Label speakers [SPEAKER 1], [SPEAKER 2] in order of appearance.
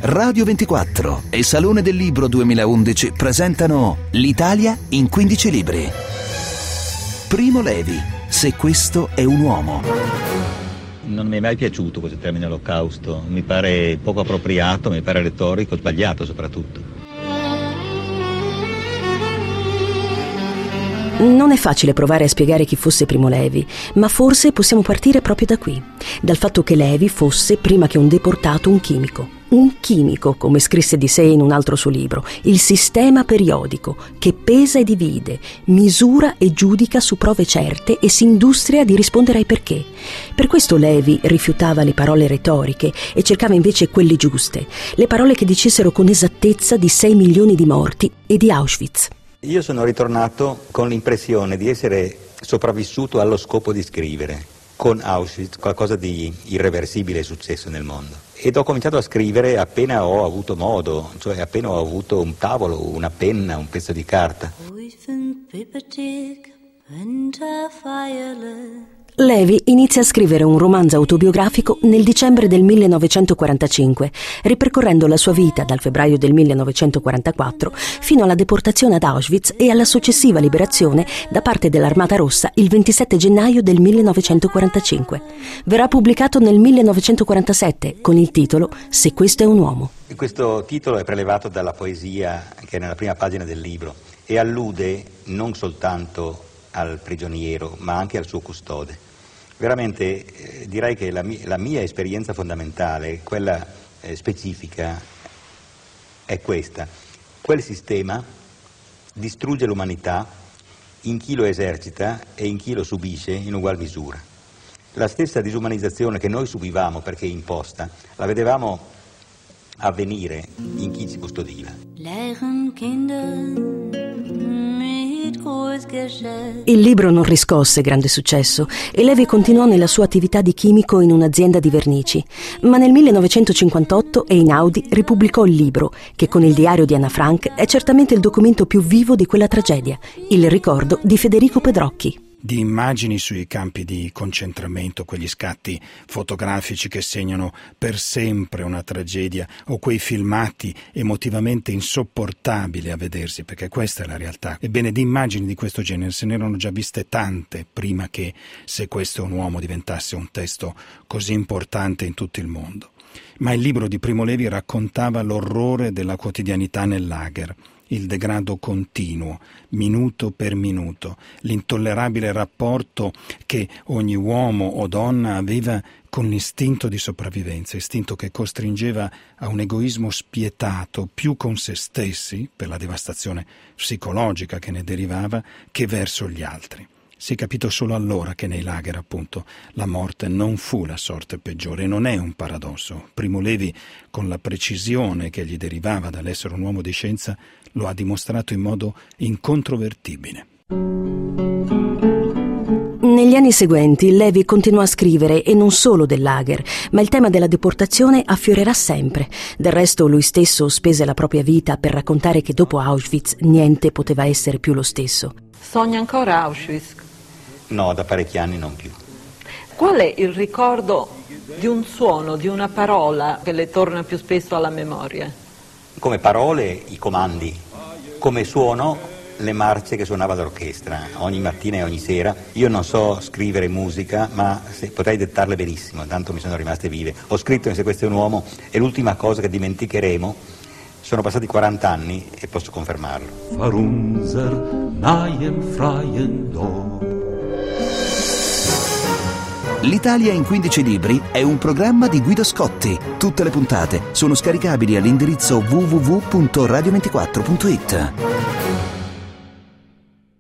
[SPEAKER 1] Radio 24 e Salone del Libro 2011 presentano L'Italia in 15 libri. Primo Levi, Se questo è un uomo.
[SPEAKER 2] Non mi è mai piaciuto questo termine olocausto, mi pare poco appropriato, mi pare retorico, sbagliato soprattutto.
[SPEAKER 3] Non è facile provare a spiegare chi fosse Primo Levi, ma forse possiamo partire proprio da qui, dal fatto che Levi fosse, prima che un deportato, un chimico. Un chimico, come scrisse di sé in un altro suo libro, il sistema periodico, che pesa e divide, misura e giudica su prove certe e si industria di rispondere ai perché. Per questo Levi rifiutava le parole retoriche e cercava invece quelle giuste, le parole che dicessero con esattezza di 6 milioni di morti e di Auschwitz.
[SPEAKER 2] Io sono ritornato con l'impressione di essere sopravvissuto allo scopo di scrivere. Con Auschwitz qualcosa di irreversibile è successo nel mondo. Ed ho cominciato a scrivere appena ho avuto modo, cioè appena ho avuto un tavolo, una penna, un pezzo di carta.
[SPEAKER 3] Levi inizia a scrivere un romanzo autobiografico nel dicembre del 1945, ripercorrendo la sua vita dal febbraio del 1944 fino alla deportazione ad Auschwitz e alla successiva liberazione da parte dell'Armata Rossa il 27 gennaio del 1945. Verrà pubblicato nel 1947 con il titolo Se questo è un uomo.
[SPEAKER 2] Questo titolo è prelevato dalla poesia che è nella prima pagina del libro e allude non soltanto al prigioniero ma anche al suo custode. Veramente direi che la mia esperienza fondamentale, quella specifica, è questa. Quel sistema distrugge l'umanità in chi lo esercita e in chi lo subisce in ugual misura. La stessa disumanizzazione che noi subivamo perché imposta, la vedevamo avvenire in chi ci custodiva.
[SPEAKER 3] Il libro non riscosse grande successo e Levi continuò nella sua attività di chimico in un'azienda di vernici, ma nel 1958 Einaudi ripubblicò il libro, che con il diario di Anna Frank è certamente il documento più vivo di quella tragedia, il ricordo di Federico Pedrocchi.
[SPEAKER 4] Di immagini sui campi di concentramento, quegli scatti fotografici che segnano per sempre una tragedia, o quei filmati emotivamente insopportabili a vedersi, perché questa è la realtà. Ebbene, di immagini di questo genere se ne erano già viste tante prima che Se questo è un uomo diventasse un testo così importante in tutto il mondo. Ma il libro di Primo Levi raccontava l'orrore della quotidianità nel lager, il degrado continuo, minuto per minuto, l'intollerabile rapporto che ogni uomo o donna aveva con l'istinto di sopravvivenza, istinto che costringeva a un egoismo spietato più con se stessi, per la devastazione psicologica che ne derivava, che verso gli altri. Si è capito solo allora che nei lager, appunto, la morte non fu la sorte peggiore, e non è un paradosso. Primo Levi, con la precisione che gli derivava dall'essere un uomo di scienza, lo ha dimostrato in modo incontrovertibile.
[SPEAKER 3] Negli anni seguenti Levi continuò a scrivere, e non solo del lager, ma il tema della deportazione affiorerà sempre. Del resto lui stesso spese la propria vita per raccontare che dopo Auschwitz niente poteva essere più lo stesso.
[SPEAKER 5] Sogna ancora Auschwitz?
[SPEAKER 2] No, da parecchi anni non più.
[SPEAKER 5] Qual è il ricordo di un suono, di una parola che le torna più spesso alla memoria?
[SPEAKER 2] Come parole i comandi, come suono le marce che suonava l'orchestra ogni mattina e ogni sera. Io non so scrivere musica, ma potrei dettarle benissimo, tanto mi sono rimaste vive. Ho scritto in Se questo è un uomo, è l'ultima cosa che dimenticheremo. Sono passati 40 anni e posso confermarlo.
[SPEAKER 6] Vor unser neuen freien Lob.
[SPEAKER 1] L'Italia in 15 libri è un programma di Guido Scotti. Tutte le puntate sono scaricabili all'indirizzo www.radio24.it.